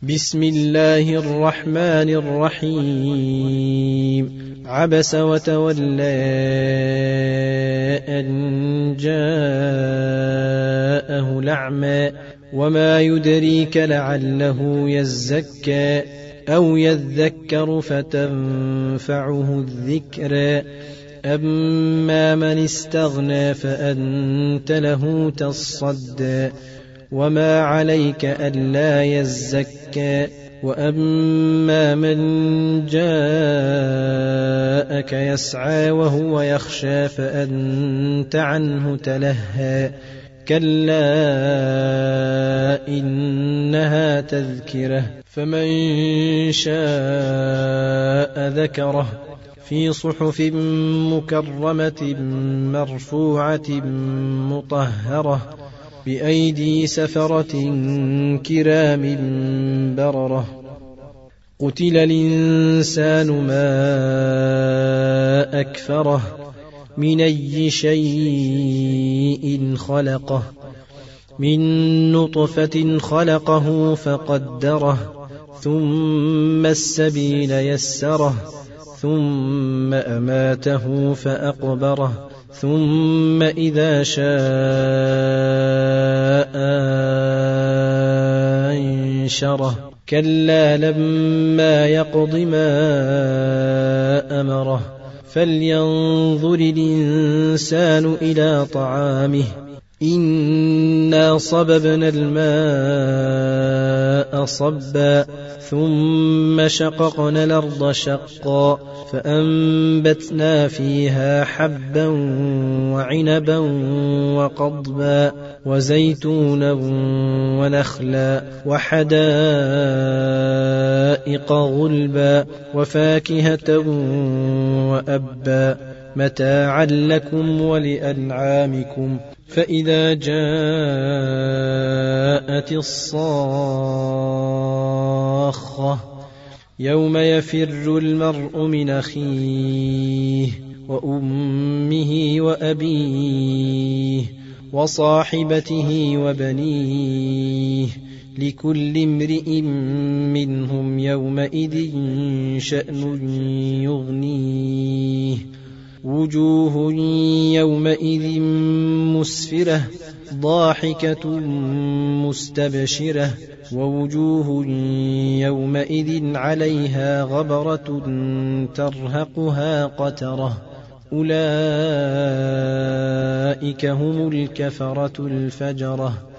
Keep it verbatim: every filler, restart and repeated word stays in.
بسم الله الرحمن الرحيم. عبس وتولى أن جاءه الأعمى وما يدريك لعله يزكى أو يذكر فتنفعه الذكرى أما من استغنى فأنت له تصدى وما عليك ألا يزكى وأما من جاءك يسعى وهو يخشى فأنت عنه تلهى كلا إنها تذكرة فمن شاء ذكره في صحف مكرمة مرفوعة مطهرة بأيدي سفرة كرام بررة قتل الإنسان ما أكفره من أي شيء خلقه من نطفة خلقه فقدره ثم السبيل يسره ثم أماته فأقبره ثم إذا شاء أنشره كلا لما يقض ما أمره فلينظر الإنسان إلى طعامه إنا صببنا الماء صبا ثم شققنا الأرض شقا فأنبتنا فيها حبا وعنبا وقضبا وزيتونا ونخلا وحدائق غلبا وفاكهة وأبا متاعا لكم ولأنعامكم فإذا جاءت الصاخة يوم يفر المرء من أخيه وأمه وأبيه وصاحبته وبنيه لكل امرئ منهم يومئذ شأن يغنيه وجوه يومئذ مسفرة ضاحكة مستبشرة ووجوه يومئذ عليها غبرة ترهقها قترة أولئك هم الكفرة الفجرة.